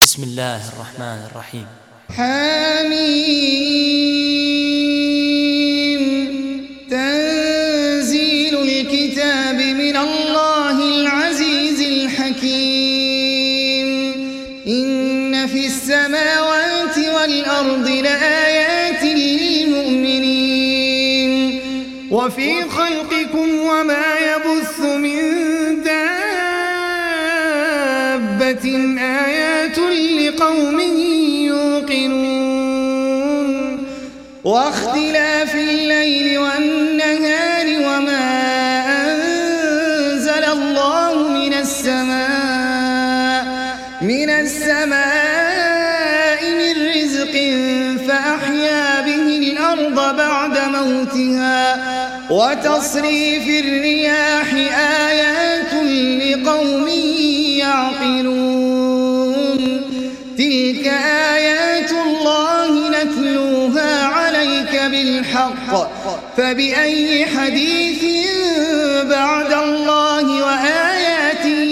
بسم الله الرحمن الرحيم. حميم تنزيل الكتاب من الله العزيز الحكيم. إن في السماوات والأرض لآيات للمؤمنين وفي خلقكم وما يبث من دابة آيات لقوم يوقنون. واختلاف الليل والنهار وما أنزل الله من السماء من رزق فأحيا به الأرض بعد موتها وتصريف الرياح آيات لقوم يعقلون. تلك آيات الله نتلوها عليك بالحق فبأي حديث بعد الله وآياته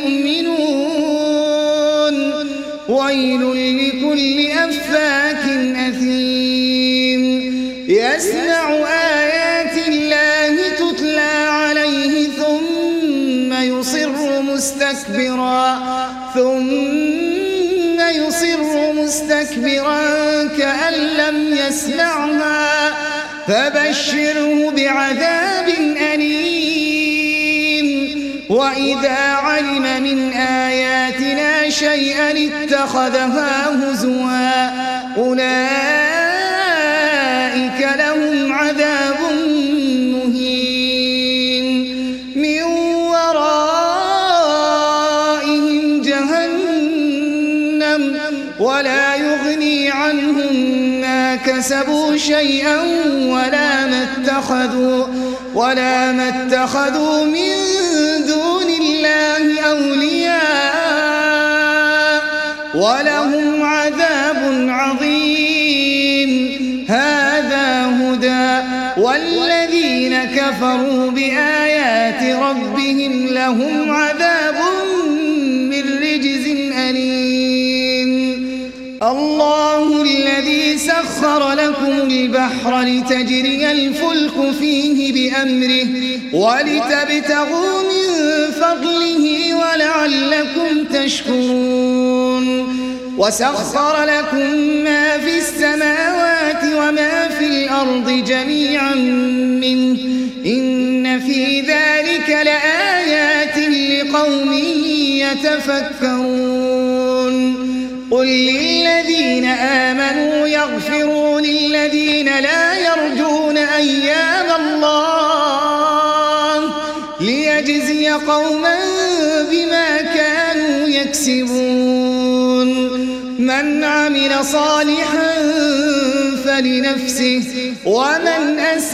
يؤمنون. ويل لكل أفاك أثيم يسمع آيات الله تتلى عليه ثم يصر مستكبرا كأن لم يسمعها فبشره بعذاب أليم. وإذا علم من آياتنا شيئا اتخذها هزوا أولئك لهم عذاب مهين من ورائهم جهنم ولا يغني عنهم ما كسبوا شيئا ولا ما اتخذوا من دون الله أولياء ولهم عذاب عظيم. هذا هدى والذين كفروا بآيات ربهم لهم عذاب من رجز أليم. الله الذي سخر لكم البحر لتجري الفلك فيه بأمره ولتبتغوا من فضله ولعلكم تشكرون. وسخر لكم ما في السماوات وما في الأرض جميعا منه إن في ذلك لآيات لقوم يتفكرون. قل للذين آمنوا يغفروا للذين لا يرجون أيام الله ليجزي قوما بما كانوا يكسبون. من عمل صالحا فلنفسه ومن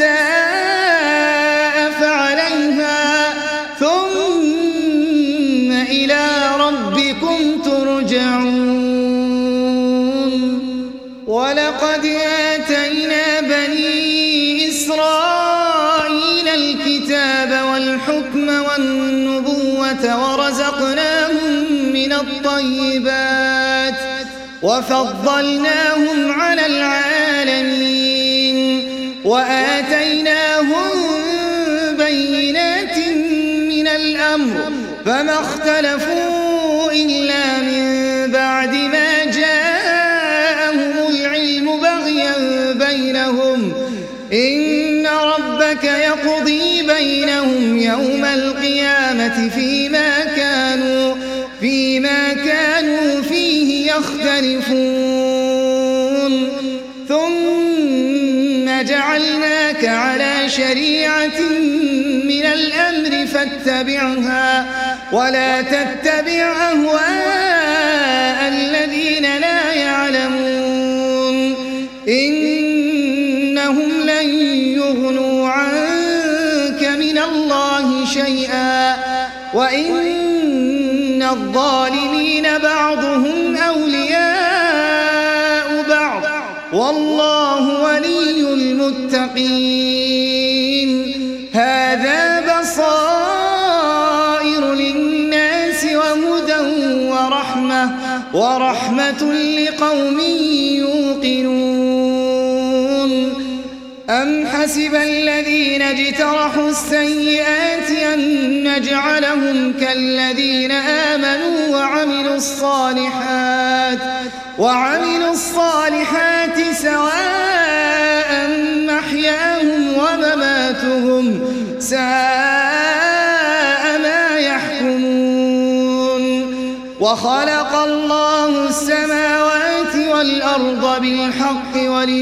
أساء فعليها ثم إلى ربكم ترجعون. ولقد آتينا بني إسرائيل الكتاب والحكم والنبوة ورزقناهم من الطيبات وفضلناهم على العالمين وآتيناهم بينات من الأمر فما اختلفوا إلا من بعد ما جاءهم العلم بغيا بينهم. إن ربك يقضي بينهم يوم القيامة فيما كانوا فيه يختلفون. ثم جعلناك على شريعة من الأمر فاتبعها ولا تتبع أهواء الذين لا يعلمون. إنهم لن يغنوا عنك من الله شيئا وإن الظالمين بعضهم أولياء بعض والله ولي المتقين. هذا بصائر للناس وهدى ورحمة ورحمة لقوم يوقنون أم حسب الذين اجترحوا السيئات أن نجعلهم كالذين آمنوا وعملوا الصالحات سواء محياهم ومماتهم ساء ما يحكمون وخلق الله السماوات والأرض بالحق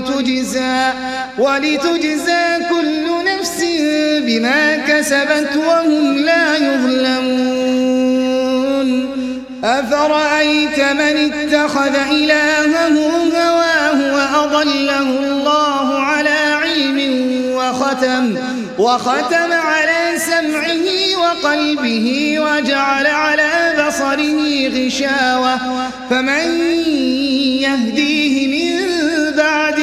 ولتجزى كل نفس بما كسبت وهم لا يظلمون أفرأيت من اتخذ إلهه هواه وأضله الله على علم وختم على سمعه وقلبه وجعل على بصره غشاوة فمن يهديه من بعد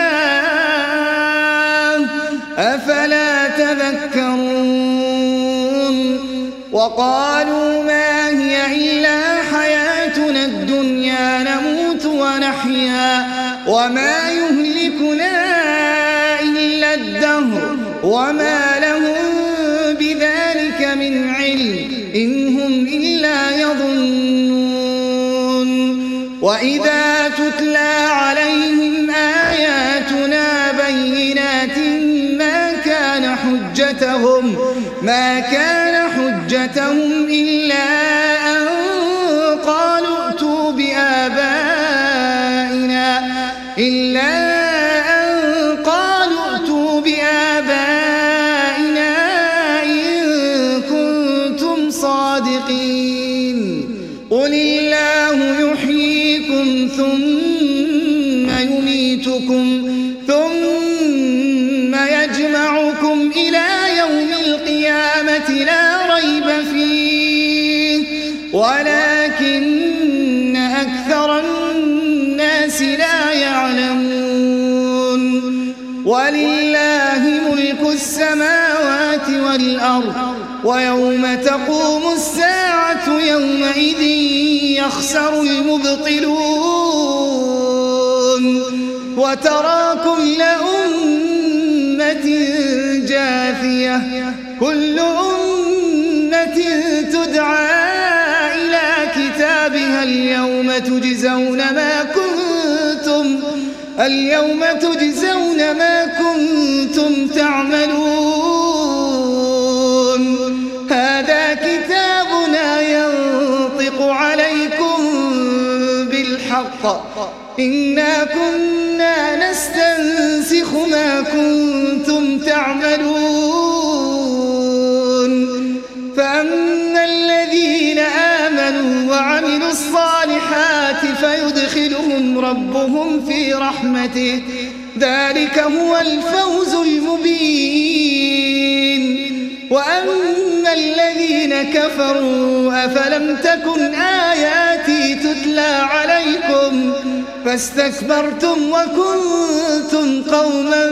الله أفلا تذكرون وقالوا ما هي إلا حياتنا الدنيا نموت ونحيا وما يهلكنا إلا الدهر وما لهم بذلك من علم إن هم إلا يظنون وإذا تتلى عليهم آياتنا بينات ما كان حجتهم إلا أن قالوا ائتوا بآبائنا إن كنتم صادقين قل الله يحييكم ثم يميتكم ثم يجمعكم إلى يوم القيامة لا ريب فيه ولكن أكثر الناس لا يعلمون ولله ملك السماوات والأرض ويوم تقوم الساعة يومئذ يخسر المبطلون وترى كل أمة جاثية كل أمة تدعى إلى كتابها اليوم تجزون ما كنتم تعملون هذا كتابنا ينطق عليكم بالحق إنا كنا نستنسخ ما كنتم تعملون فأما الذين آمنوا وعملوا الصالحات فيدخلهم ربهم في رحمته ذلك هو الفوز المبين وأما الذين كفروا أفلم تكن آياتي تتلى عليكم فاستكبرتم وكنتم قوما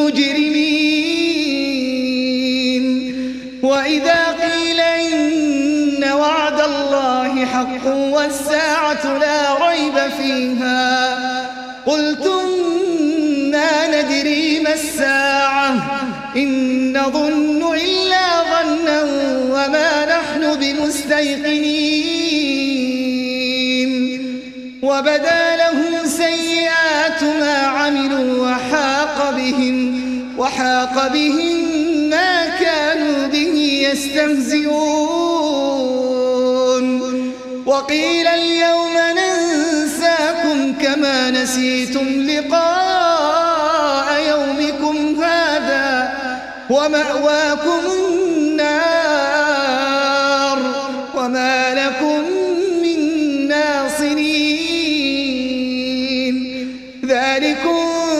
مجرمين وإذا قيل إن وعد الله حق والساعة لا ريب فيها قلتم ما ندري ما الساعة إن نظن إلا ظنا وما نحن بمستيقنين وبدا لهم سيئات ما عملوا وحاق بهم ما كانوا به يستهزئون وقيل اليوم ننساكم كما نسيتم لقاء يومكم هذا ومأواكم النار وما لكم من ناصرين ذلكم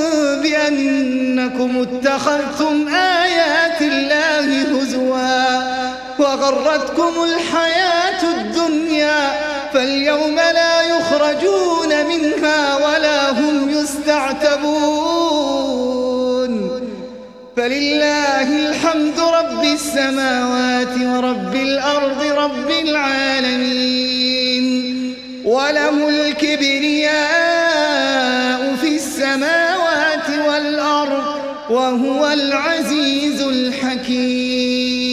بأنكم اتخذتم آيات الله هزوا وغرتكم الحياة الدنيا فاليوم لا يخرجون منها ولا هم يستعتبون فلله الحمد رب السماوات ورب الأرض رب العالمين وله الكبرياء في السماوات والأرض وهو العزيز الحكيم.